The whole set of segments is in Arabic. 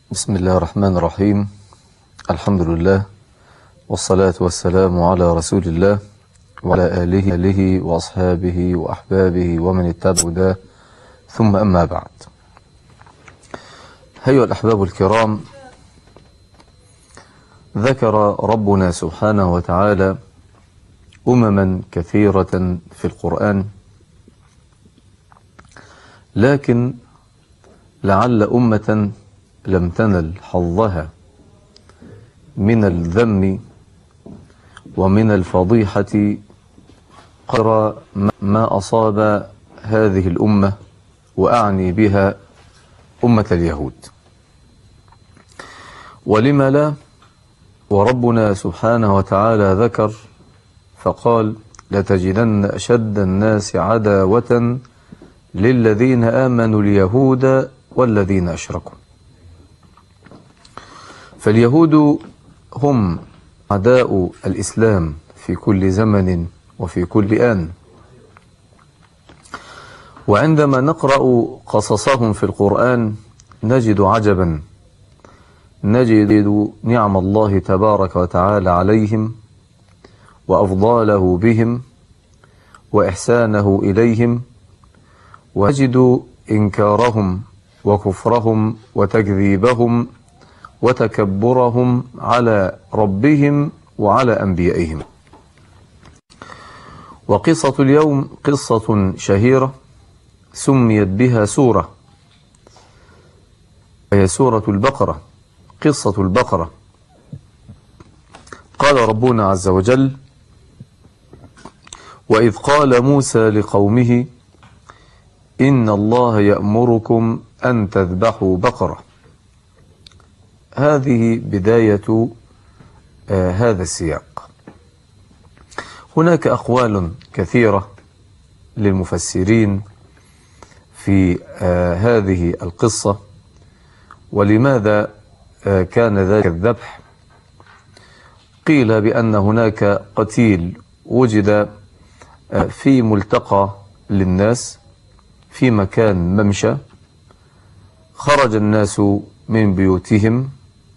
بسم الله الرحمن الرحيم. الحمد لله والصلاة والسلام على رسول الله وعلى آله وأصحابه وأحبابه ومن اتبع هداه، ثم أما بعد. أيها الأحباب الكرام، ذكر ربنا سبحانه وتعالى أمما كثيرة في القرآن، لكن لعل أمة لم تنل حظها من الذم ومن الفضيحة قدر ما أصاب هذه الأمة، وأعني بها أمة اليهود. ولم لا؟ وربنا سبحانه وتعالى ذكر فقال: لتجدن أشد الناس عداوة للذين آمنوا اليهود والذين أشركوا. فاليهود هم أعداء الإسلام في كل زمن وفي كل آن، وعندما نقرأ قصصهم في القرآن نجد عجبا، نجد نعم الله تبارك وتعالى عليهم وأفضاله بهم وإحسانه إليهم، ونجد إنكارهم وكفرهم وتكذيبهم وتكبرهم على ربهم وعلى أنبيائهم. وقصة اليوم قصة شهيرة سميت بها سورة، وهي سورة البقرة، قصة البقرة. قال ربنا عز وجل: وإذ قال موسى لقومه إن الله يأمركم أن تذبحوا بقرة. هذه بداية هذا السياق. هناك أقوال كثيرة للمفسرين في هذه القصة، ولماذا كان ذلك الذبح. قيل بأن هناك قتيل وجد في ملتقى للناس في مكان ممشى، خرج الناس من بيوتهم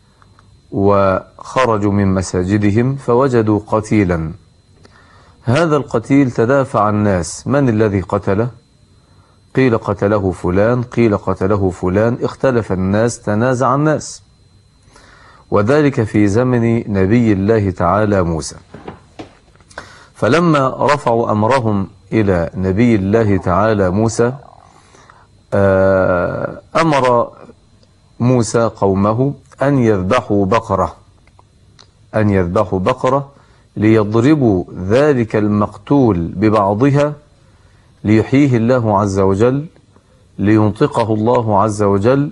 وخرجوا من مساجدهم فوجدوا قتيلا. هذا القتيل تدافع الناس: من الذي قتله؟ قيل قتله فلان، قيل قتله فلان، اختلف الناس، تنازع الناس، وذلك في زمن نبي الله تعالى موسى. فلما رفعوا أمرهم إلى نبي الله تعالى موسى، أمر موسى قومه أن يذبحوا بقرة ليضربوا ذلك المقتول ببعضها ليحييه الله عز وجل، لينطقه الله عز وجل،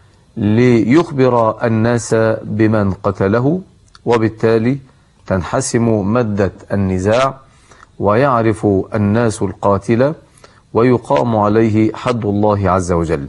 ليخبر الناس بمن قتله، وبالتالي تنحسم مادة النزاع ويعرف الناس القاتل ويقام عليه حد الله عز وجل.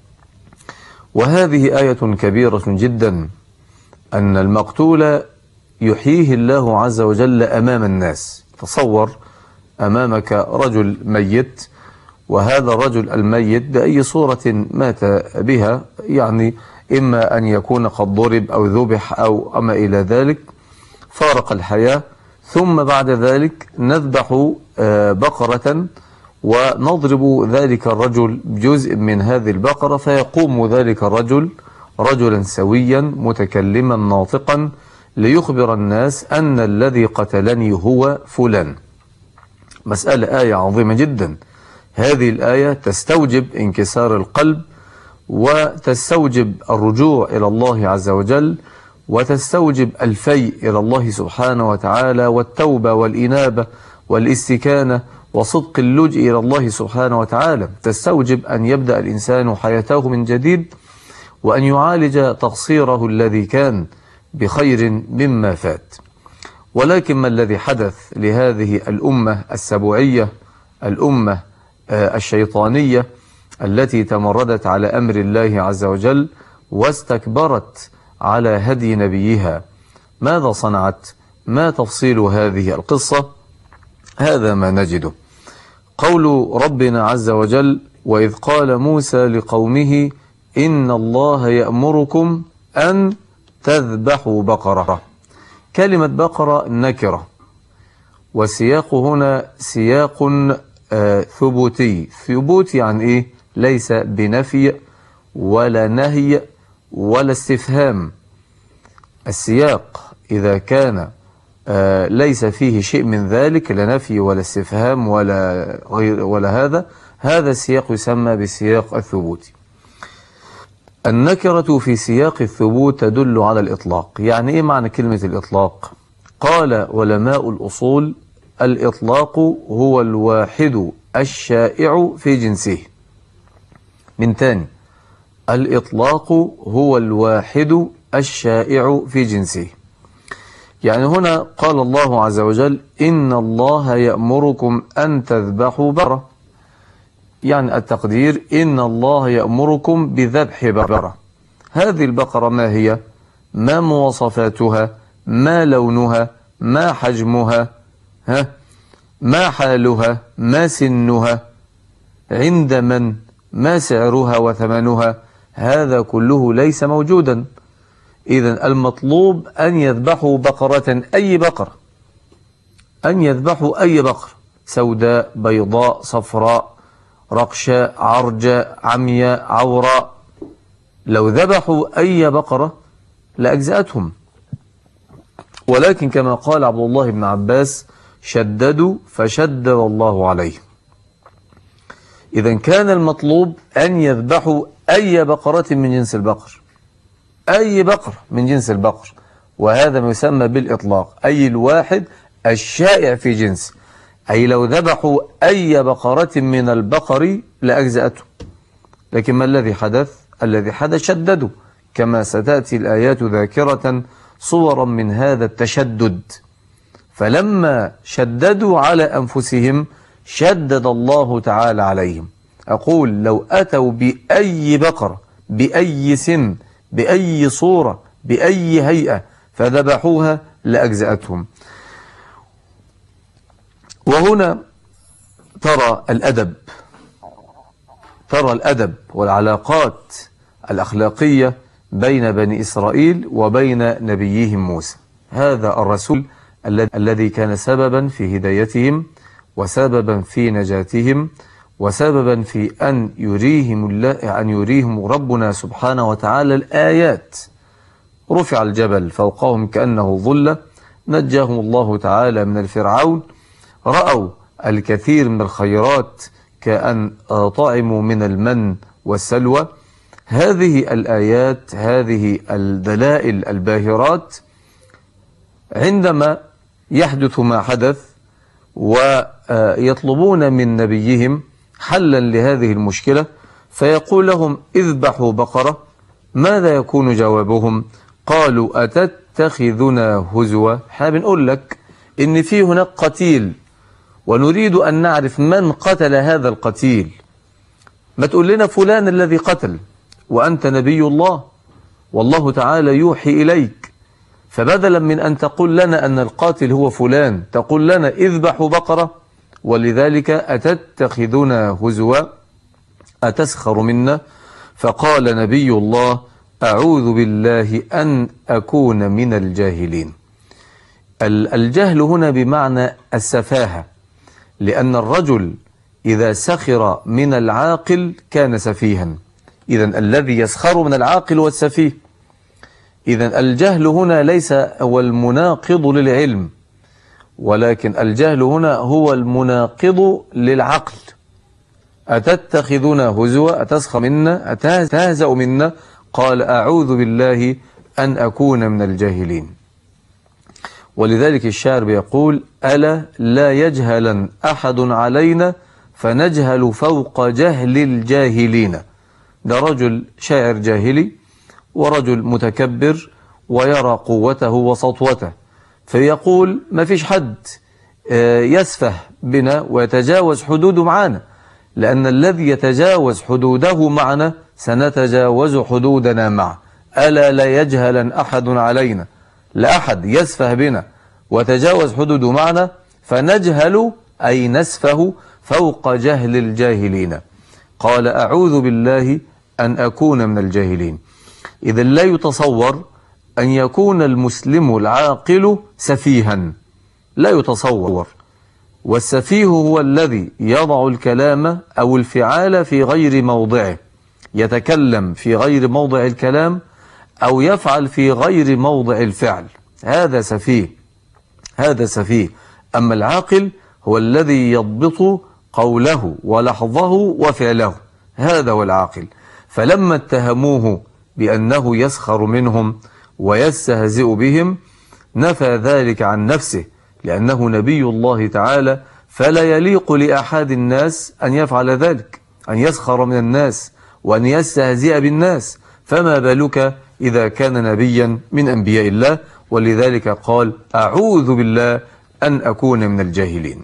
وهذه آية كبيرة جدا، أن المقتول يحييه الله عز وجل أمام الناس. تصور أمامك رجل ميت، وهذا الرجل الميت بأي صورة مات بها، يعني إما أن يكون قد ضرب أو ذبح أو أما إلى ذلك، فارق الحياة، ثم بعد ذلك نذبح بقرة ونضرب ذلك الرجل بجزء من هذه البقرة، فيقوم ذلك الرجل رجلا سويا متكلما ناطقا ليخبر الناس أن الذي قتلني هو فلان. مسألة آية عظيمة جدا. هذه الآية تستوجب انكسار القلب، وتستوجب الرجوع إلى الله عز وجل، وتستوجب الفيء إلى الله سبحانه وتعالى، والتوبة والإنابة والاستكانة وصدق اللجء إلى الله سبحانه وتعالى. تستوجب أن يبدأ الإنسان حياته من جديد، وأن يعالج تقصيره الذي كان بخير مما فات. ولكن ما الذي حدث لهذه الأمة السبوعية، الأمة الشيطانية التي تمردت على أمر الله عز وجل واستكبرت على هدي نبيها؟ ماذا صنعت؟ ما تفصيل هذه القصة؟ هذا ما نجده. قول ربنا عز وجل: وإذ قال موسى لقومه إن الله يأمركم أن تذبحوا بقرة. كلمة بقرة نكرة، والسياق هنا سياق ثبوتي. ثبوت يعني إيه؟ ليس بنفي ولا نهي ولا استفهام. السياق إذا كان ليس فيه شيء من ذلك، لا نفي ولا استفهام ولا غير ولا هذا السياق يسمى بسياق الثبوت. النكرة في سياق الثبوت تدل على الإطلاق. يعني إيه معنى كلمة الإطلاق؟ قال علماء الأصول: الإطلاق هو الواحد الشائع في جنسه. من تاني، الإطلاق هو الواحد الشائع في جنسه. يعني هنا قال الله عز وجل: إن الله يأمركم أن تذبحوا بقرة. يعني التقدير: إن الله يأمركم بذبح بقرة. هذه البقرة ما هي؟ ما مواصفاتها؟ ما لونها؟ ما حجمها؟ ما حالها؟ ما سنها؟ عند من؟ ما سعرها وثمنها؟ هذا كله ليس موجودا. إذن المطلوب أن يذبحوا بقرة، أي بقرة، أن يذبحوا أي بقرة، سوداء، بيضاء، صفراء، رقشاء، عرجاء، عمياء، عوراء. لو ذبحوا أي بقرة لأجزأتهم، ولكن كما قال عبد الله بن عباس: شددوا فشدد الله عليهم. إذن كان المطلوب أن يذبحوا أي بقرة من جنس البقر، أي بقر من جنس البقر، وهذا ما يسمى بالإطلاق، أي الواحد الشائع في جنس. أي لو ذبحوا أي بقرة من البقر لأجزأته. لكن ما الذي حدث؟ الذي حدث شددوا، كما ستأتي الآيات ذاكرة صورا من هذا التشدد. فلما شددوا على أنفسهم شدد الله تعالى عليهم. أقول: لو أتوا بأي بقرة، بأي سن، بأي صورة، بأي هيئة، فذبحوها لأجزأتهم. وهنا ترى الأدب والعلاقات الأخلاقية بين بني إسرائيل وبين نبيهم موسى. هذا الرسول الذي كان سببا في هدايتهم، وسببا في نجاتهم، وسببا في أن يريهم ربنا سبحانه وتعالى الآيات. رفع الجبل فوقهم كأنه ظلة، نجاهم الله تعالى من الفرعون، رأوا الكثير من الخيرات كأن طعموا من المن والسلوى. هذه الآيات، هذه الدلائل الباهرات، عندما يحدث ما حدث ويطلبون من نبيهم حلا لهذه المشكلة، فيقول لهم: اذبحوا بقرة. ماذا يكون جوابهم؟ قالوا: أتتخذنا هزوا. احنا بنقول لك إن في هناك قتيل، ونريد أن نعرف من قتل هذا القتيل. ما تقول لنا فلان الذي قتل، وأنت نبي الله والله تعالى يوحي إليك. فبدلا من أن تقول لنا أن القاتل هو فلان، تقول لنا: اذبحوا بقرة. ولذلك: أتتخذنا هزوا، أتسخر منا. فقال نبي الله: أعوذ بالله أن أكون من الجاهلين. الجهل هنا بمعنى السفاهة، لأن الرجل إذا سخر من العاقل كان سفيها. إذن الذي يسخر من العاقل هو السفيه. إذن الجهل هنا ليس هو المناقض للعلم، ولكن الجهل هنا هو المناقض للعقل. أتتخذنا هزوا، أتسخر منا، أتهزأ منا. قال: أعوذ بالله أن أكون من الجاهلين. ولذلك الشاعر بيقول: ألا لا يجهلا أحد علينا فنجهل فوق جهل الجاهلين. ده رجل شاعر جاهلي، ورجل متكبر ويرى قوته وسطوته، فيقول: ما فيش حد يسفه بنا ويتجاوز حدوده معنا، لأن الذي يتجاوز حدوده معنا سنتجاوز حدودنا معه. ألا لا يجهلا أحد علينا، لا أحد يسفه بنا وتجاوز حدوده معنا، فنجهل أي نسفه فوق جهل الجاهلين. قال: أعوذ بالله أن أكون من الجاهلين. إذا لا يتصور أن يكون المسلم العاقل سفيها، لا يتصور. والسفيه هو الذي يضع الكلام أو الفعال في غير موضعه، يتكلم في غير موضع الكلام أو يفعل في غير موضع الفعل، هذا سفيه، هذا سفيه. أما العاقل هو الذي يضبط قوله ولحظه وفعله، هذا هو العاقل. فلما اتهموه بأنه يسخر منهم ويستهزئ بهم نفى ذلك عن نفسه، لأنه نبي الله تعالى، فلا يليق لأحد الناس أن يفعل ذلك، أن يسخر من الناس وأن يستهزئ بالناس، فما بالك إذا كان نبيا من أنبياء الله. ولذلك قال أعوذ بالله أن أكون من الجاهلين.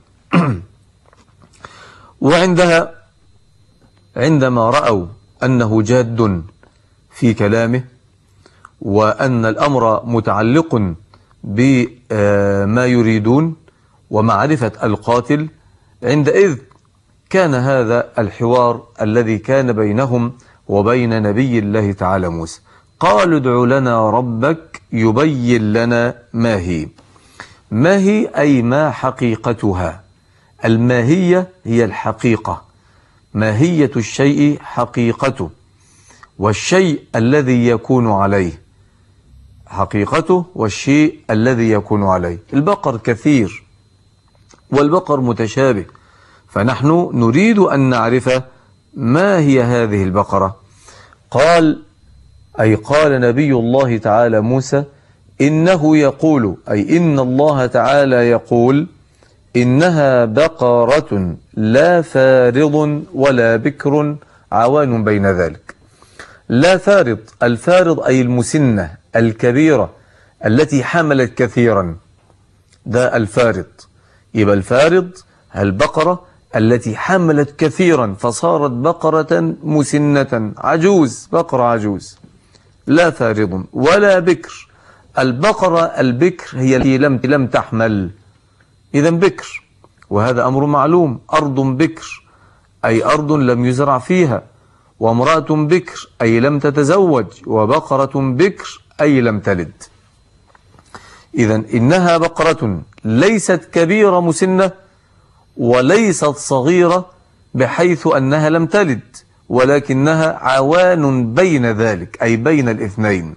وعندها عندما رأوا أنه جاد في كلامه وأن الأمر متعلق بما يريدون ومعرفة القاتل، عندئذ كان هذا الحوار الذي كان بينهم وبين نبي الله تعالى موسى. قالوا ادع لنا ربك يبين لنا ما هي. ما هي أي ما حقيقتها. الماهية هي الحقيقة، ماهية الشيء حقيقته، والشيء الذي يكون عليه حقيقته، والشيء الذي يكون عليه. البقر كثير والبقر متشابه، فنحن نريد أن نعرف ما هي هذه البقرة. قال نبي الله تعالى موسى إنه يقول، أي إن الله تعالى يقول إنها بقرة لا فارض ولا بكر عوان بين ذلك. لا فارض، الفارض أي المسنة الكبيرة التي حملت كثيرا، ده الفارض. يبقى الفارض البقرة التي حملت كثيرا فصارت بقرة مسنة عجوز، بقرة عجوز. لا فارض ولا بكر. البقرة البكر هي التي لم تحمل، إذا بكر، وهذا أمر معلوم. أرض بكر أي أرض لم يزرع فيها، وامرأة بكر أي لم تتزوج، وبقرة بكر أي لم تلد. إذا إنها بقرة ليست كبيرة مسنة وليست صغيرة بحيث أنها لم تلد، ولكنها عوان بين ذلك، أي بين الاثنين.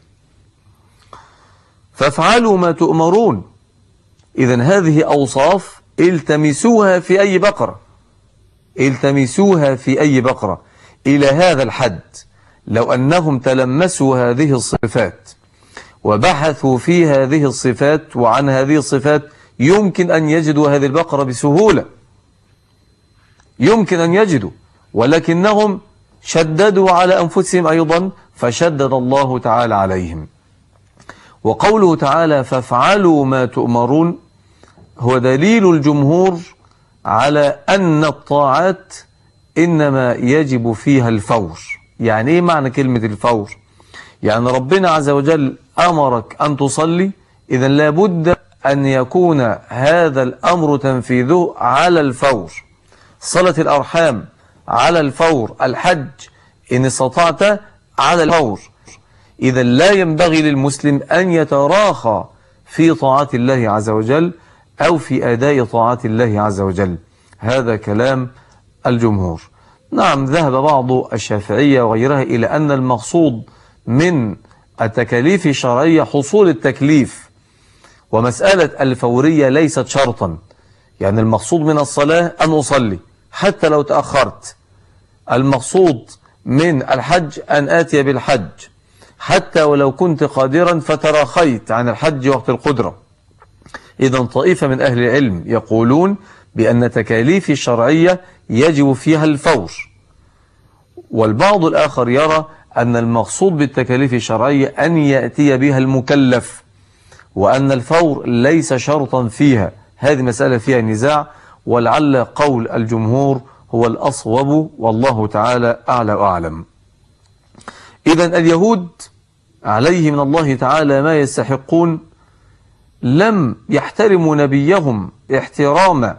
فافعلوا ما تؤمرون. إذن هذه أوصاف التمسوها في أي بقرة، التمسوها في أي بقرة إلى هذا الحد. لو أنهم تلمسوا هذه الصفات وبحثوا في هذه الصفات وعن هذه الصفات يمكن أن يجدوا هذه البقرة بسهولة، يمكن أن يجدوا، ولكنهم شددوا على أنفسهم أيضا فشدد الله تعالى عليهم. وقوله تعالى فافعلوا ما تؤمرون هو دليل الجمهور على أن الطاعات إنما يجب فيها الفور. يعني إيه معنى كلمة الفور؟ يعني ربنا عز وجل أمرك أن تصلي، إذن لابد أن يكون هذا الأمر تنفيذه على الفور. صلة الأرحام على الفور، الحج إن استطعت على الفور. إذا لا ينبغي للمسلم أن يتراخى في طاعات الله عز وجل أو في أداء طاعات الله عز وجل. هذا كلام الجمهور. نعم، ذهب بعض الشافعية وغيرها إلى أن المقصود من التكاليف الشرعية حصول التكليف، ومسألة الفورية ليست شرطا. يعني المقصود من الصلاة أن أصلي حتى لو تأخرت، المقصود من الحج أن آتي بالحج حتى ولو كنت قادرا فتراخيت عن الحج وقت القدرة. إذن طائفة من أهل العلم يقولون بأن تكاليف الشرعية يجب فيها الفور، والبعض الآخر يرى أن المقصود بالتكاليف الشرعية أن يأتي بها المكلف، وأن الفور ليس شرطا فيها. هذه مسألة فيها نزاع، ولعل قول الجمهور هو الأصوب، والله تعالى أعلى وأعلم. إذن اليهود عليه من الله تعالى ما يستحقون، لم يحترموا نبيهم احترام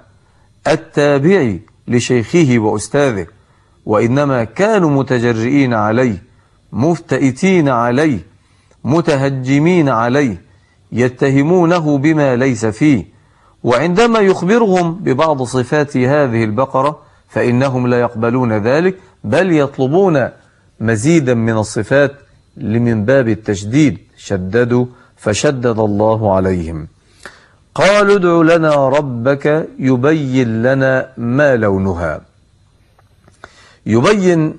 التابع لشيخه وأستاذه، وإنما كانوا متجرئين عليه مفتئتين عليه متهجمين عليه يتهمونه بما ليس فيه. وعندما يخبرهم ببعض صفات هذه البقرة فإنهم لا يقبلون ذلك، بل يطلبون مزيدا من الصفات لمن باب التشديد. شددوا فشدد الله عليهم. قالوا ادع لنا ربك يبين لنا ما لونها. يبين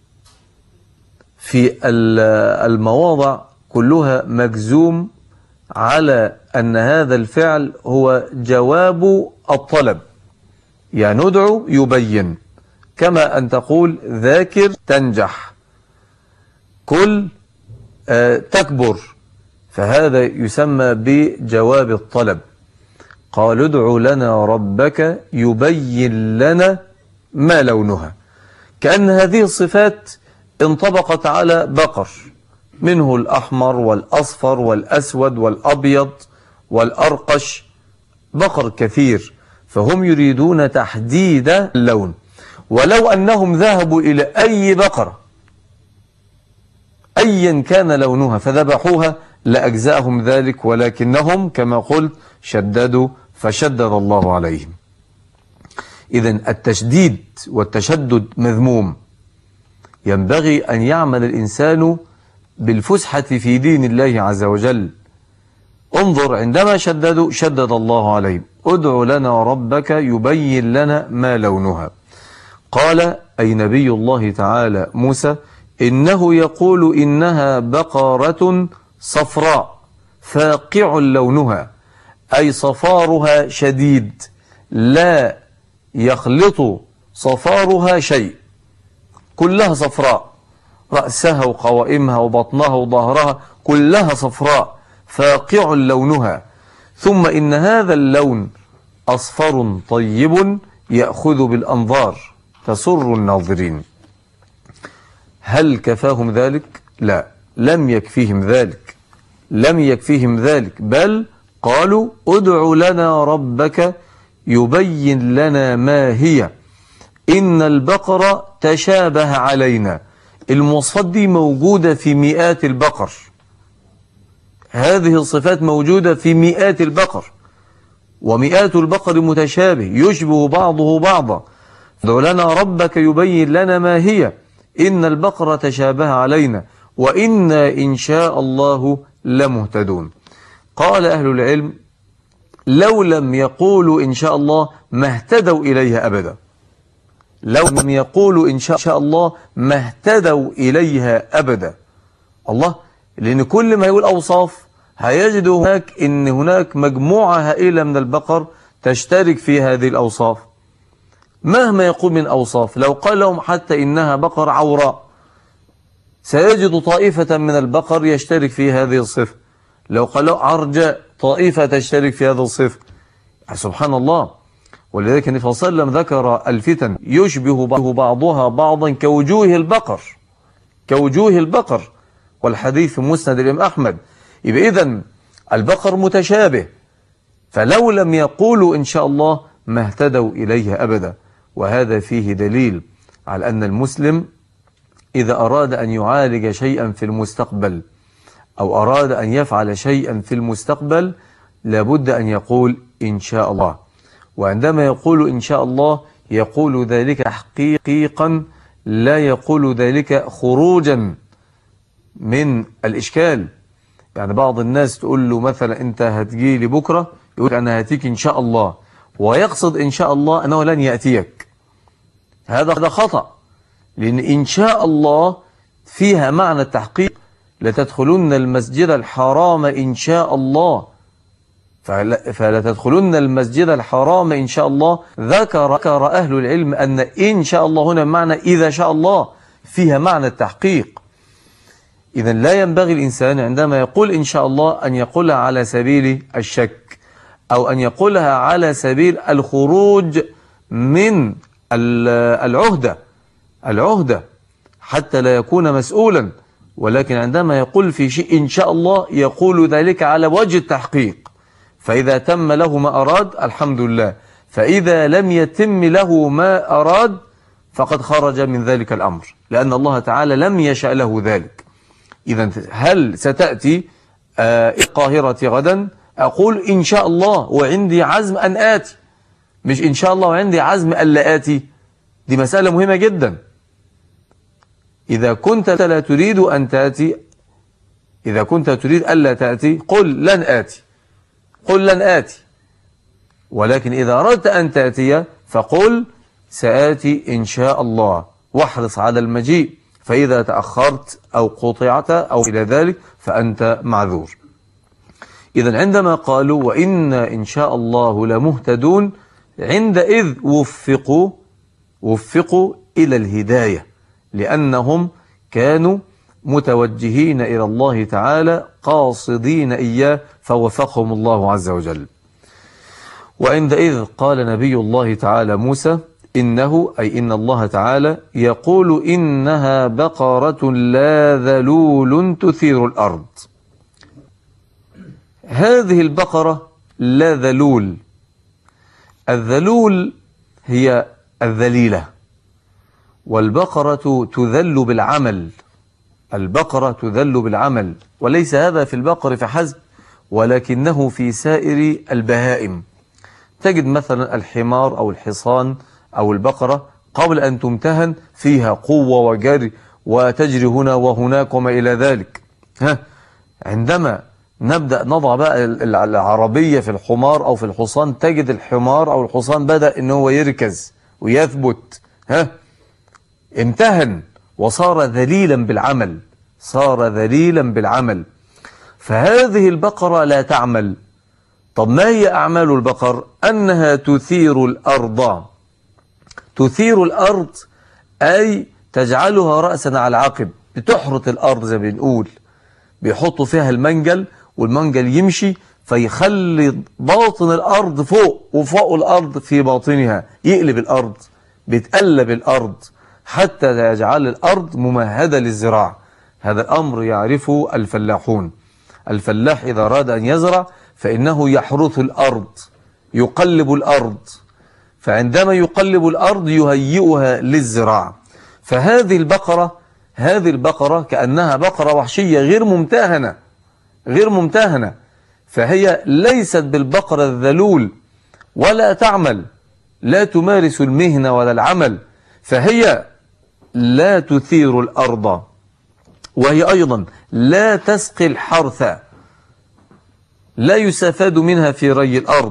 في المواضع كلها مجزوم على أن هذا الفعل هو جواب الطلب، يعني ندعو يبين، كما أن تقول ذاكر تنجح، كل تكبر، فهذا يسمى بجواب الطلب. قال ادع لنا ربك يبين لنا ما لونها، كأن هذه الصفات انطبقت على بقر، منه الأحمر والأصفر والأسود والأبيض والأرقش، بقر كثير، فهم يريدون تحديد اللون. ولو أنهم ذهبوا إلى أي بقرة أيا كان لونها فذبحوها لأجزاهم ذلك، ولكنهم كما قلت شددوا فشدد الله عليهم. إذن التشديد والتشدد مذموم. ينبغي أن يعمل الإنسان بالفسحة في دين الله عز وجل. انظر عندما شددوا شدد الله عليهم. ادع لنا ربك يبين لنا ما لونها. قال أي نبي الله تعالى موسى إنه يقول إنها بقرة صفراء فاقع لونها، أي صفارها شديد لا يخلط صفارها شيء، كلها صفراء، رأسها وقوائمها وبطنها وظهرها كلها صفراء فاقع لونها. ثم إن هذا اللون أصفر طيب يأخذ بالأنظار تسر الناظرين. هل كفاهم ذلك؟ لا، لم يكفيهم ذلك، لم يكفيهم ذلك، بل قالوا ادع لنا ربك يبين لنا ما هي إن البقرة تشابه علينا. المواصفات دي موجودة في مئات البقر، هذه الصفات موجودة في مئات البقر، ومئات البقر متشابه يشبه بعضه بعضا. ادع لنا ربك يبين لنا ما هي إن البقرة تشابه علينا وإنا إن شاء الله لمهتدون. قال أهل العلم لو لم يقولوا إن شاء الله ما اهتدوا إليها أبدا، لو لم يقولوا إن شاء الله ما اهتدوا إليها أبدا. الله، لأن كل ما يقول أوصاف هيجد هناك مجموعة هائلة من البقر تشترك في هذه الأوصاف. مهما يقول من أوصاف، لو قال لهم حتى إنها بقر عوراء سيجد طائفة من البقر يشترك في هذه الصفة. لو قال له عرجاء طائفة تشترك في هذه الصفة. سبحان الله. ولذلك النبي صلى الله عليه وسلم ذكر الفتن يشبه بعضها بعضا كوجوه البقر، كوجوه البقر، والحديث مسند الإمام أحمد. يبقى إذن البقر متشابه، فلو لم يقولوا إن شاء الله ما اهتدوا إليها أبدا. وهذا فيه دليل على أن المسلم إذا أراد أن يعالج شيئا في المستقبل أو أراد أن يفعل شيئا في المستقبل لابد أن يقول إن شاء الله. وعندما يقول إن شاء الله يقول ذلك تحقيقا، لا يقول ذلك خروجا من الإشكال. يعني بعض الناس تقول له مثلا أنت هتجي لي بكرة، يقول أنا هاتيك إن شاء الله، ويقصد إن شاء الله أنه لن يأتيك. هذا خطأ، لأن إن شاء الله فيها معنى التحقيق. لتدخلن المسجد الحرام إن شاء الله، فلا تدخلن المسجد الحرام إن شاء الله. ذكر أهل العلم أن إن شاء الله هنا معنى إذا شاء الله، فيها معنى التحقيق. إذا لا ينبغي الإنسان عندما يقول إن شاء الله أن يقولها على سبيل الشك أو أن يقولها على سبيل الخروج من العهدة حتى لا يكون مسؤولا. ولكن عندما يقول في شيء إن شاء الله يقول ذلك على وجه التحقيق، فإذا تم له ما أراد الحمد لله، فإذا لم يتم له ما أراد فقد خرج من ذلك الأمر، لأن الله تعالى لم يشأ له ذلك. إذا هل ستأتي القاهرة غدا؟ أقول إن شاء الله وعندي عزم أن آتي، مش إن شاء الله وعندي عزم ألا آتي. دي مسألة مهمة جدا. إذا كنت لا تريد أن تأتي، إذا كنت تريد ألا تأتي قل لن آتي، قل لن آتي. ولكن إذا أردت أن تأتي فقل سآتي إن شاء الله، واحرص على المجيء، فإذا تأخرت أو قطعت أو إلى ذلك فأنت معذور. إذن عندما قالوا وإنا إن شاء الله لمهتدون، عندئذ وفقوا إلى الهداية، لأنهم كانوا متوجهين إلى الله تعالى قاصدين إياه فوفقهم الله عز وجل. وعندئذ قال نبي الله تعالى موسى إنه أي إن الله تعالى يقول إنها بقرة لا ذلول تثير الأرض. هذه البقرة لا ذلول، الذلول هي الذليلة، والبقرة تذل بالعمل، البقرة تذل بالعمل، وليس هذا في البقر فحسب ولكنه في سائر البهائم. تجد مثلا الحمار أو الحصان أو البقرة قبل أن تمتهن فيها قوة وجري وتجري هنا وهناك وما إلى ذلك. عندما نبدأ نضع بقى العربية في الحمار أو في الحصان، تجد الحمار أو الحصان بدأ إنه يركز ويثبت، امتهن وصار ذليلا بالعمل، صار ذليلا بالعمل. فهذه البقرة لا تعمل. طب ما هي أعمال البقر؟ أنها تثير الأرض، تثير الأرض أي تجعلها رأسا على عقب، بتحرث الأرض زي ما بنقول، بيحطوا فيها المنجل والمنجل يمشي فيخلي باطن الأرض فوق وفوق الأرض في باطنها، يقلب الأرض، بتقلب الأرض حتى يجعل الأرض ممهدة للزراعة. هذا الأمر يعرفه الفلاحون. الفلاح إذا أراد أن يزرع فإنه يحرث الأرض، يقلب الأرض، فعندما يقلب الأرض يهيئها للزراعة. فهذه البقرة، هذه البقرة كأنها بقرة وحشية غير ممتهنة، غير ممتهنة، فهي ليست بالبقرة الذلول ولا تعمل، لا تمارس المهنة ولا العمل، فهي لا تثير الأرض، وهي أيضا لا تسقي الحرث، لا يستفاد منها في ري الأرض،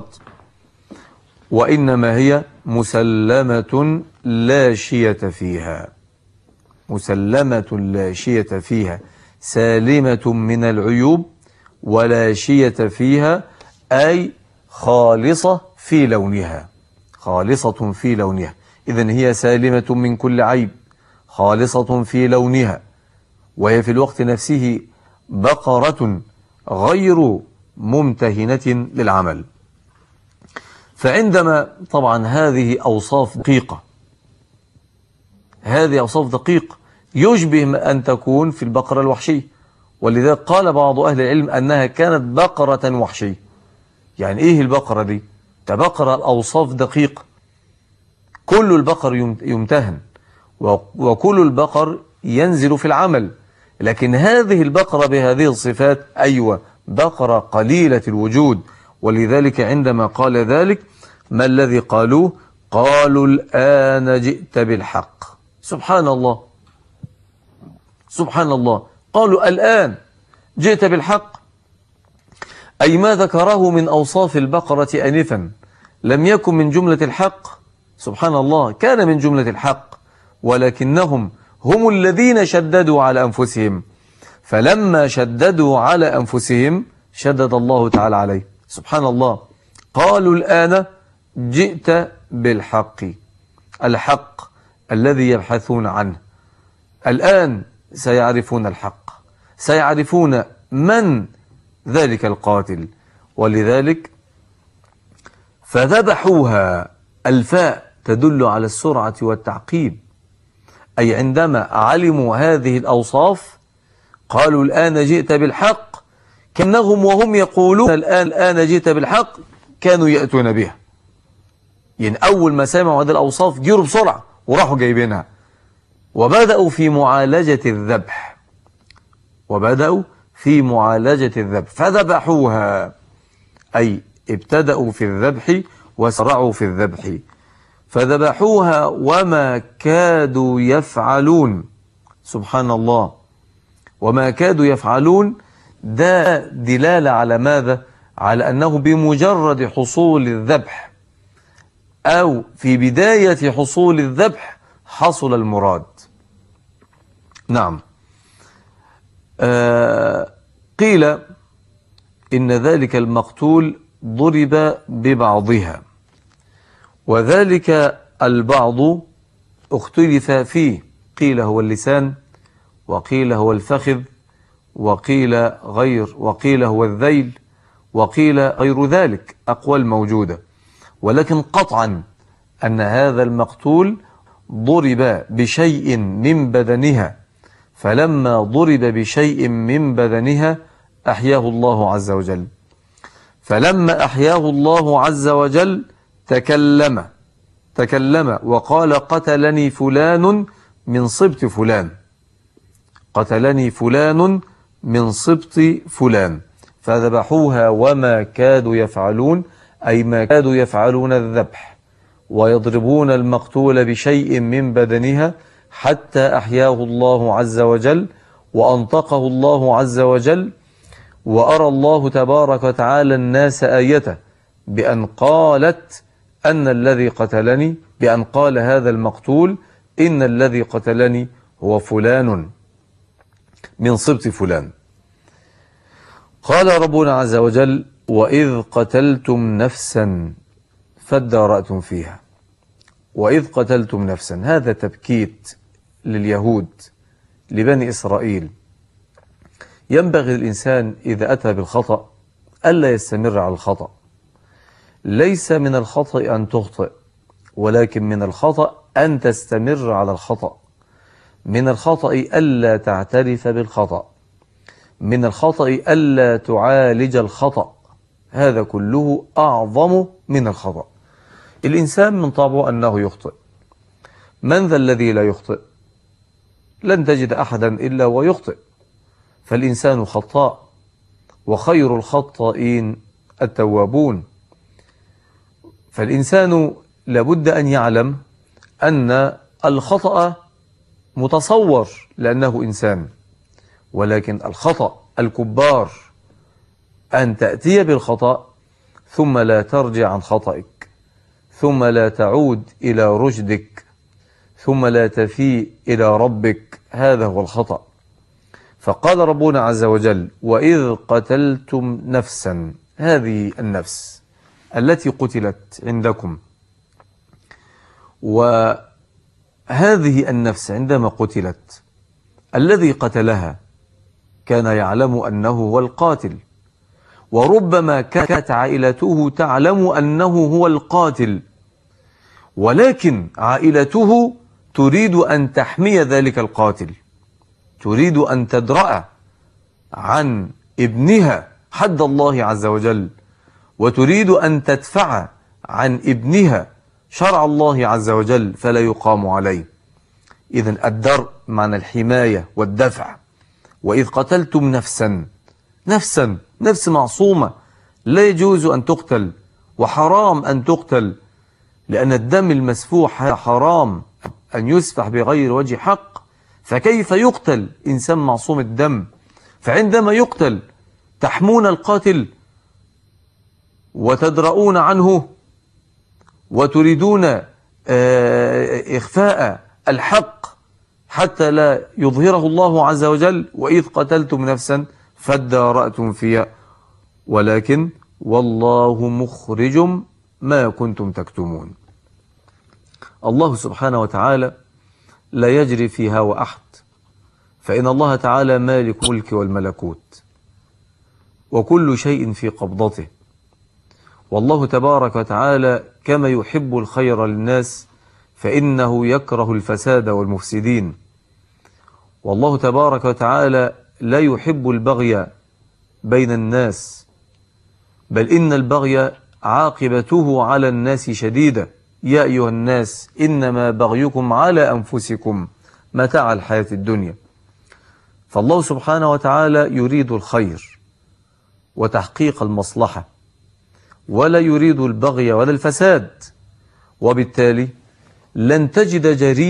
وإنما هي مسلمة لا شية فيها، مسلمة لا شية فيها، سالمة من العيوب ولا شية فيها، أي خالصة في لونها، خالصة في لونها. إذن هي سالمة من كل عيب، خالصة في لونها، وهي في الوقت نفسه بقرة غير ممتهنة للعمل. فعندما طبعا هذه أوصاف دقيقة، هذه أوصاف دقيقة يشبه أن تكون في البقرة الوحشية، ولذلك قال بعض أهل العلم أنها كانت بقرة وحشية. يعني إيه البقرة دي؟ بقرة الأوصاف دقيقة، كل البقر يمتهن وكل البقر ينزل في العمل، لكن هذه البقرة بهذه الصفات أيوة بقرة قليلة الوجود. ولذلك عندما قال ذلك ما الذي قالوه؟ قالوا الآن جئت بالحق. سبحان الله، سبحان الله، قالوا الآن جئت بالحق، أي ما ذكره من أوصاف البقرة آنفا لم يكن من جملة الحق. سبحان الله، كان من جملة الحق، ولكنهم هم الذين شددوا على أنفسهم، فلما شددوا على أنفسهم شدد الله تعالى عليه. سبحان الله، قالوا الآن جئت بالحق، الحق الذي يبحثون عنه. الآن سيعرفون الحق، سيعرفون من ذلك القاتل. ولذلك فذبحوها، الفاء تدل على السرعة والتعقيب، أي عندما علموا هذه الأوصاف قالوا الآن جئت بالحق، كأنهم وهم يقولون الآن جئت بالحق كانوا يأتون بها. يعني أول ما سمعوا هذه الأوصاف جيروا بسرعة وراحوا جايبينها، وبدأوا في معالجة الذبح، وبدأوا في معالجة الذبح فذبحوها، أي ابتدأوا في الذبح وسرعوا في الذبح، فذبحوها وما كادوا يفعلون. سبحان الله، وما كادوا يفعلون، ده دلالة على ماذا؟ على أنه بمجرد حصول الذبح أو في بداية حصول الذبح حصل المراد. نعم. قيل إن ذلك المقتول ضرب ببعضها، وذلك البعض اختلف فيه، قيل هو اللسان، وقيل هو الفخذ، وقيل هو الذيل، وقيل غير ذلك، أقوال موجودة، ولكن قطعا أن هذا المقتول ضرب بشيء من بدنها، فلما ضرب بشيء من بدنها أحياه الله عز وجل، فلما أحياه الله عز وجل تكلم وقال قتلني فلان من سبط فلان، قتلني فلان من سبط فلان، فذبحوها وما كادوا يفعلون، أي ما كادوا يفعلون الذبح ويضربون المقتول بشيء من بدنها حتى أحياه الله عز وجل وأنطقه الله عز وجل. وأرى الله تبارك وتعالى الناس آيته بأن قالت أن الذي قتلني، بأن قال هذا المقتول إن الذي قتلني هو فلان من سبط فلان. قال ربنا عز وجل وإذ قتلتم نفسا فادارأتم فيها. وإذ قتلتم نفسا، هذا تبكيت لليهود، لبني إسرائيل. ينبغي الإنسان إذا أتى بالخطأ ألا يستمر على الخطأ. ليس من الخطأ أن تخطئ، ولكن من الخطأ أن تستمر على الخطأ. من الخطأ ألا تعترف بالخطأ، من الخطأ ألا تعالج الخطأ، هذا كله أعظم من الخطأ. الإنسان من طبعه أنه يخطئ. من ذا الذي لا يخطئ؟ لن تجد أحدا إلا ويخطئ، فالإنسان خطاء، وخير الخطائين التوابون. فالإنسان لابد أن يعلم أن الخطأ متصور لأنه إنسان، ولكن الخطأ الكبار أن تأتي بالخطأ ثم لا ترجع عن خطأك، ثم لا تعود إلى رشدك، ثم لا تفيء إلى ربك، هذا هو الخطأ. فقال ربنا عز وجل وإذ قتلتم نفسا، هذه النفس التي قتلت عندكم، وهذه النفس عندما قتلت الذي قتلها كان يعلم أنه هو القاتل، وربما كانت عائلته تعلم أنه هو القاتل، ولكن عائلته تريد أن تحمي ذلك القاتل، تريد أن تدرأ عن ابنها حد الله عز وجل، وتريد أن تدفع عن ابنها شرع الله عز وجل فلا يقام عليه. إذن الدرء معنى الحماية والدفع. وإذ قتلتم نفس معصومة لا يجوز أن تقتل، وحرام أن تقتل، لأن الدم المسفوح حرام أن يسفح بغير وجه حق، فكيف يقتل إنسان معصوم الدم؟ فعندما يقتل تحمون القاتل وتدرؤون عنه وتريدون إخفاء الحق حتى لا يظهره الله عز وجل. وإذ قتلتم نفسا فادارأتم فيها ولكن والله مخرج ما كنتم تكتمون. الله سبحانه وتعالى لا يجري في هوى أحد، فإن الله تعالى مالك الملك والملكوت، وكل شيء في قبضته. والله تبارك وتعالى كما يحب الخير للناس فإنه يكره الفساد والمفسدين. والله تبارك وتعالى لا يحب البغي بين الناس، بل إن البغي عاقبته على الناس شديدة. يا أيها الناس إنما بغيكم على أنفسكم متاع الحياة الدنيا. فالله سبحانه وتعالى يريد الخير وتحقيق المصلحة، ولا يريد البغي ولا الفساد، وبالتالي لن تجد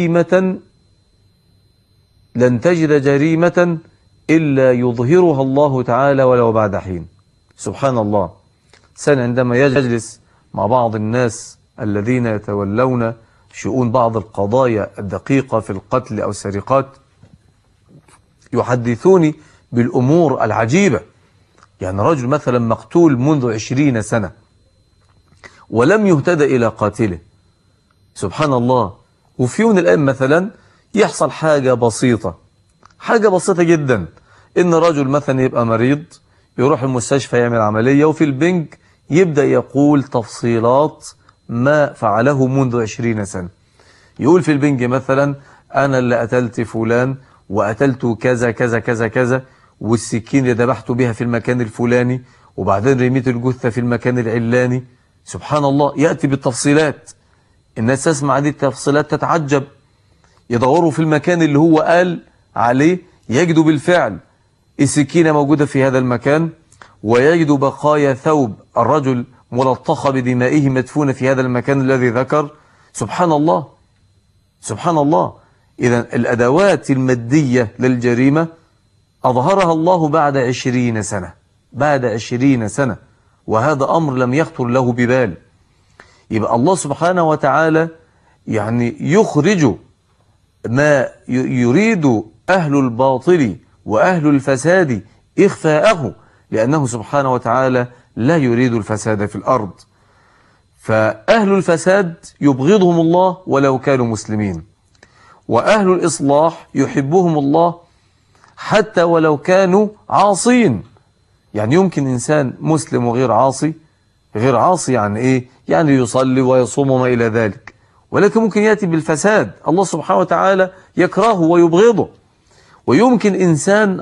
جريمة إلا يظهرها الله تعالى ولو بعد حين. سبحان الله، إنسان عندما يجلس مع بعض الناس الذين يتولون شؤون بعض القضايا الدقيقة في القتل أو السرقات يحدثوني بالأمور العجيبة. يعني رجل مثلا مقتول منذ 20 سنة ولم يهتدى إلى قاتله، سبحان الله. وفي يوم من الأيام مثلا يحصل حاجة بسيطة جدا، إن رجل مثلا يبقى مريض يروح المستشفى يعمل عملية، وفي البنك يبدأ يقول تفصيلات ما فعله منذ 20 سنة. يقول في البنج مثلا أنا اللي قتلت فلان وقتلته كذا كذا كذا كذا، والسكين اللي ذبحته بها في المكان الفلاني، وبعدين رميت الجثة في المكان العلاني. سبحان الله، يأتي بالتفصيلات. الناس تسمع هذه التفصيلات تتعجب، يدوروا في المكان اللي هو قال عليه يجدوا بالفعل السكينة موجودة في هذا المكان، ويجدوا بقايا ثوب الرجل ملطخة بدمائه مدفونة في هذا المكان الذي ذكر. سبحان الله سبحان الله. إذن الأدوات المادية للجريمة أظهرها الله بعد 20 سنة، بعد 20 سنة، وهذا أمر لم يخطر له ببال. يبقى الله سبحانه وتعالى يعني يخرج ما يريد أهل الباطل وأهل الفساد إخفاءه، لأنه سبحانه وتعالى لا يريد الفساد في الأرض. فأهل الفساد يبغضهم الله ولو كانوا مسلمين، وأهل الإصلاح يحبهم الله حتى ولو كانوا عاصين. يعني يمكن إنسان مسلم وغير عاصي، غير عاصي يعني إيه؟ يعني يصلي ويصوم وما إلى ذلك، ولكن ممكن يأتي بالفساد الله سبحانه وتعالى يكرهه ويبغضه. ويمكن إنسان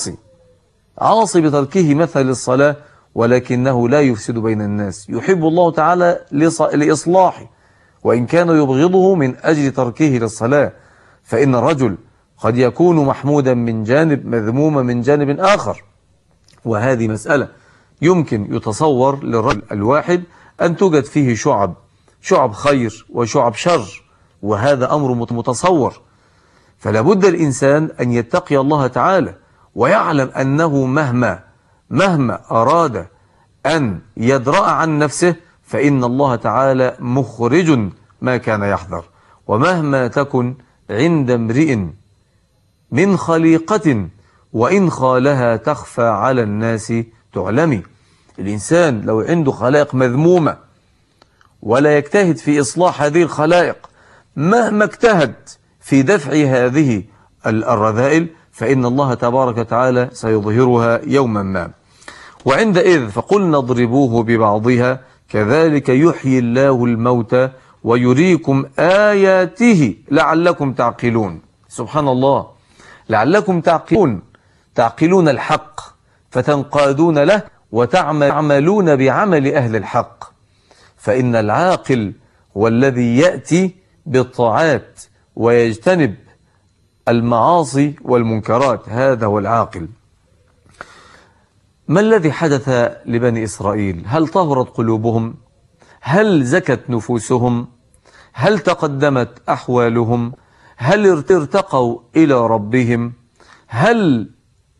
عاصي بتركه مثل الصلاة، ولكنه لا يفسد بين الناس، يحب الله تعالى لإصلاحه، وإن كان يبغضه من أجل تركه للصلاة. فإن الرجل قد يكون محمودا من جانب، مذموما من جانب آخر، وهذه مسألة يمكن يتصور للرجل الواحد أن توجد فيه شعب خير وشعب شر، وهذا أمر متصور. فلا بد الإنسان أن يتقي الله تعالى ويعلم أنه مهما أراد أن يدرأ عن نفسه فإن الله تعالى مخرج ما كان يحذر. ومهما تكن عند امرئ من خليقة وإن خالها تخفى على الناس تعلمي. الإنسان لو عنده خلائق مذمومة ولا يجتهد في إصلاح هذه الخلائق، مهما اجتهد في دفع هذه الرذائل، فإن الله تبارك وتعالى سيظهرها يوما ما. وعندئذ فقلنا اضربوه ببعضها كذلك يحيي الله الموتى ويريكم آياته لعلكم تعقلون. سبحان الله، لعلكم تعقلون الحق فتنقادون له وتعملون بعمل أهل الحق. فإن العاقل هو الذي يأتي بالطاعات ويجتنب المعاصي والمنكرات، هذا هو العاقل. ما الذي حدث لبني إسرائيل؟ هل طهرت قلوبهم؟ هل زكت نفوسهم؟ هل تقدمت أحوالهم؟ هل ارتقوا إلى ربهم؟ هل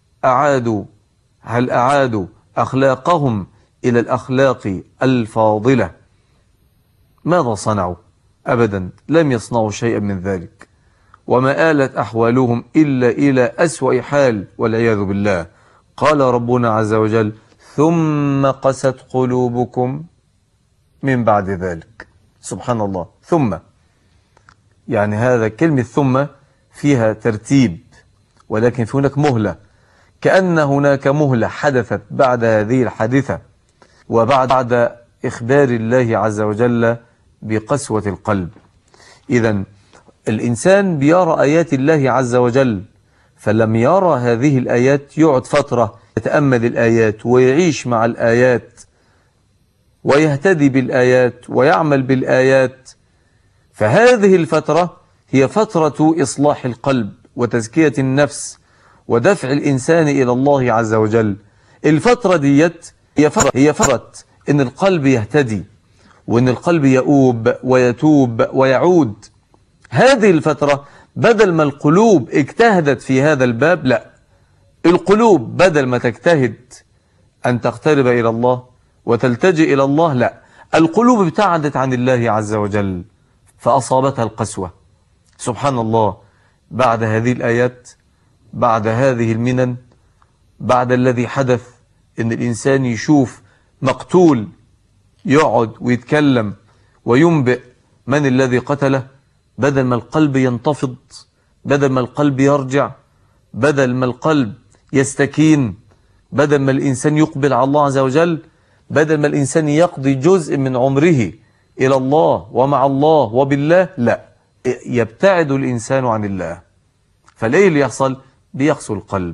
أعادوا أخلاقهم إلى الأخلاق الفاضلة؟ ماذا صنعوا؟ أبدا لم يصنعوا شيئا من ذلك، وما آلت أحوالهم إلا إلى أسوأ حال والعياذ بالله. قال ربنا عز وجل ثم قست قلوبكم من بعد ذلك. سبحان الله، ثم يعني هذا كلمة ثم فيها ترتيب، ولكن في هناك مهلة، كأن هناك مهلة حدثت بعد هذه الحادثة وبعد إخبار الله عز وجل بقسوة القلب. إذن الإنسان بيرى آيات الله عز وجل، فلم يرى هذه الآيات يقعد فترة يتأمل الآيات ويعيش مع الآيات ويهتدي بالآيات ويعمل بالآيات. فهذه الفترة هي فترة إصلاح القلب وتزكية النفس ودفع الإنسان إلى الله عز وجل. الفترة ديت هي فترة إن القلب يهتدي، وإن القلب يؤوب ويتوب ويعود. هذه الفترة بدل ما القلوب اجتهدت في هذا الباب، لا، القلوب بدل ما تجتهد أن تقترب إلى الله وتلتجئ إلى الله، لا، القلوب ابتعدت عن الله عز وجل فأصابتها القسوة. سبحان الله، بعد هذه الآيات، بعد هذه المنن، بعد الذي حدث إن الإنسان يشوف مقتول يقعد ويتكلم وينبئ من الذي قتله، بدل ما القلب ينتفض، بدل ما القلب يرجع، بدل ما القلب يستكين، بدل ما الإنسان يقبل على الله عز وجل، بدل ما الإنسان يقضي جزء من عمره إلى الله ومع الله وبالله، لا، يبتعد الإنسان عن الله. فليه اللي يحصل؟ بيقسو القلب.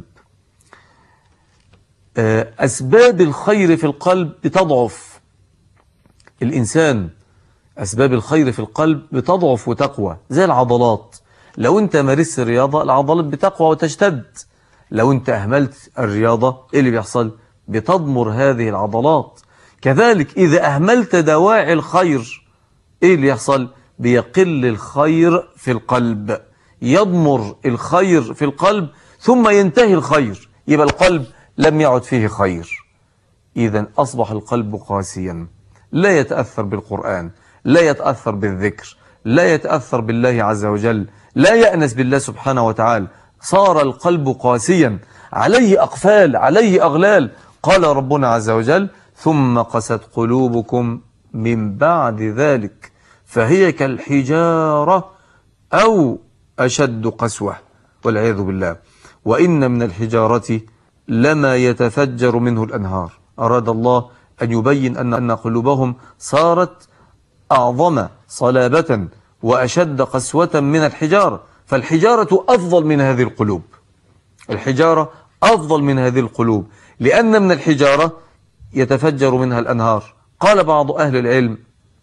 أسباب الخير في القلب بتضعف. الإنسان أسباب الخير في القلب بتضعف وتقوى، زي العضلات. لو أنت مارست الرياضة العضلات بتقوى وتشتد. لو أنت أهملت الرياضة إيه اللي بيحصل؟ بتضمر هذه العضلات. كذلك إذا أهملت دواعي الخير إيه اللي يحصل؟ بيقل الخير في القلب، يضمر الخير في القلب ثم ينتهي الخير، يبقى القلب لم يعد فيه خير. إذن أصبح القلب قاسيا، لا يتأثر بالقرآن، لا يتأثر بالذكر، لا يتأثر بالله عز وجل، لا يأنس بالله سبحانه وتعالى. صار القلب قاسيا، عليه أقفال، عليه أغلال. قال ربنا عز وجل: ثم قست قلوبكم من بعد ذلك فهي كالحجارة أو أشد قسوة، والعياذ بالله. وإن من الحجارة لما يتفجر منه الأنهار. أراد الله أن يبين أن قلوبهم صارت أعظم صلابة وأشد قسوة من الحجارة، فالحجارة أفضل من هذه القلوب. الحجارة أفضل من هذه القلوب، لأن من الحجارة يتفجر منها الأنهار. قال بعض أهل العلم: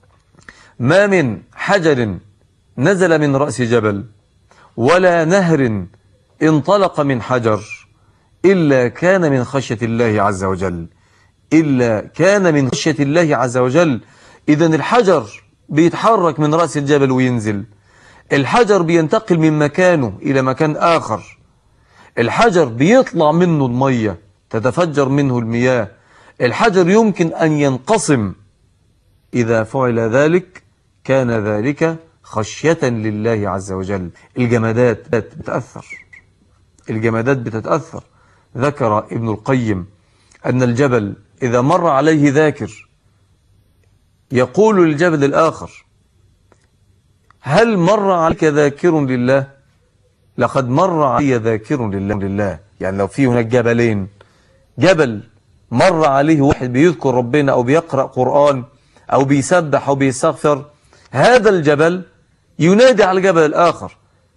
ما من حجر نزل من رأس جبل ولا نهر انطلق من حجر إلا كان من خشية الله عز وجل، إلا كان من خشية الله عز وجل. إذن الحجر بيتحرك من رأس الجبل وينزل، الحجر بينتقل من مكانه إلى مكان آخر، الحجر بيطلع منه المية تتفجر منه المياه، الحجر يمكن أن ينقسم. إذا فعل ذلك كان ذلك خشية لله عز وجل. الجمادات بتتأثر، الجمادات بتتأثر. ذكر ابن القيم أن الجبل إذا مر عليه ذاكر يقول للجبل الآخر: هل مر عليك ذاكر لله؟ لقد مر علي ذاكر لله. يعني لو في هناك جبلين، جبل مر عليه واحد بيذكر ربنا أو بيقرأ قرآن أو بيسبح أو بيستغفر، هذا الجبل ينادي على الجبل الآخر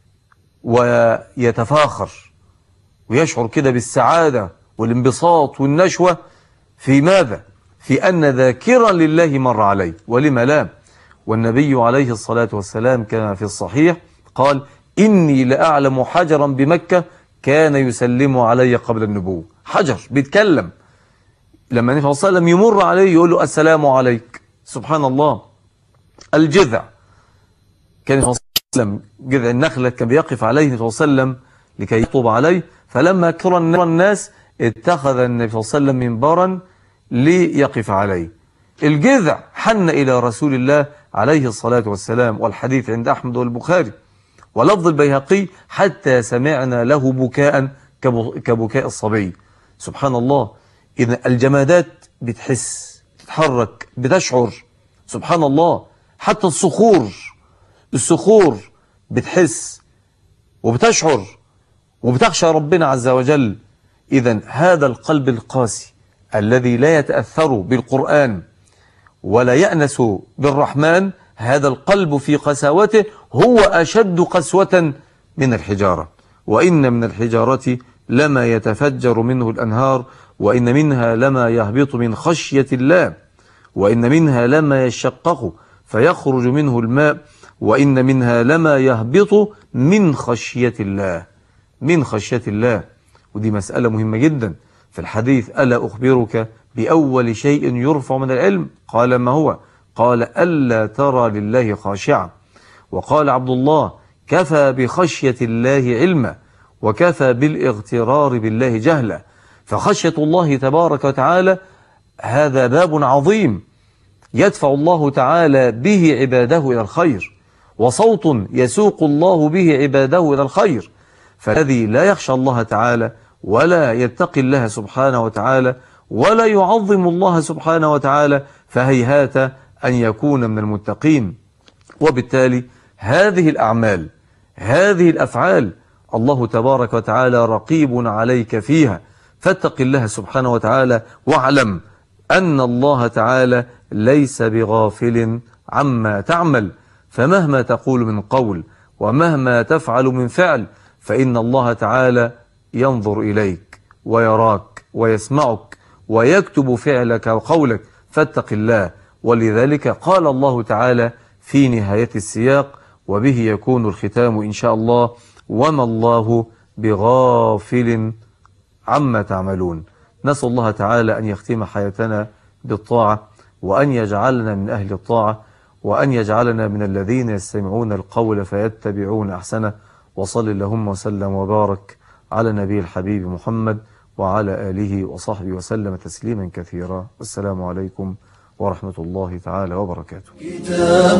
ويتفاخر ويشعر كده بالسعادة والانبساط والنشوة. في ماذا؟ في أن ذاكرا لله مر عليه. ولما لا؟ والنبي عليه الصلاة والسلام كما في الصحيح قال: إني لأعلم حجرا بمكة كان يسلم علي قبل النبوة. حجر بيتكلم، لما النبي صلى الله عليه وسلم يمر عليه يقول له: السلام عليك. سبحان الله. الجذع كان النبي صلى الله عليه وسلم، جذع النخلة كان بيقف عليه النبي صلى الله عليه وسلم لكي يطوب عليه، فلما كثر الناس اتخذ النبي صلى الله عليه وسلم منبرا ليقف عليه. الجذع حن إلى رسول الله عليه الصلاة والسلام، والحديث عند أحمد والبخاري، ولفظ البيهقي: حتى سمعنا له بكاء كبكاء الصبي. سبحان الله. إذا الجمادات بتحس، بتتحرك، بتشعر. سبحان الله. حتى الصخور بتحس وبتشعر وبتخشى ربنا عز وجل. إذا هذا القلب القاسي الذي لا يتأثر بالقرآن ولا يأنس بالرحمن، هذا القلب في قساوته هو أشد قسوة من الحجارة. وإن من الحجارة لما يتفجر منه الأنهار، وإن منها لما يهبط من خشية الله، وإن منها لما يشقق فيخرج منه الماء، وإن منها لما يهبط من خشية الله، من خشية الله. ودي مسألة مهمة جدا في الحديث: ألا أخبرك بأول شيء يرفع من العلم؟ قال: ما هو؟ قال: ألا ترى لله خاشعا. وقال عبد الله: كفى بخشية الله علما وكفى بالاغترار بالله جهلا. فخشية الله تبارك وتعالى هذا باب عظيم يدفع الله تعالى به عباده إلى الخير، وصوت يسوق الله به عباده إلى الخير. فالذي لا يخشى الله تعالى ولا يتقي الله سبحانه وتعالى ولا يعظم الله سبحانه وتعالى فهيهات أن يكون من المتقين. وبالتالي هذه الأعمال، هذه الأفعال، الله تبارك وتعالى رقيب عليك فيها، فاتق الله سبحانه وتعالى واعلم أن الله تعالى ليس بغافل عما تعمل. فمهما تقول من قول ومهما تفعل من فعل فإن الله تعالى ينظر إليك ويراك ويسمعك ويكتب فعلك وقولك، فاتق الله. ولذلك قال الله تعالى في نهاية السياق: وبه يكون الختام إن شاء الله: وما الله بغافل عما تعملون. نسأل الله تعالى أن يختم حياتنا بالطاعة، وأن يجعلنا من أهل الطاعة، وأن يجعلنا من الذين يستمعون القول فيتبعون أحسنه. وصل اللهم وسلم وبارك على نبي الحبيب محمد وعلى آله وصحبه وسلم تسليما كثيرا. والسلام عليكم ورحمة الله تعالى وبركاته.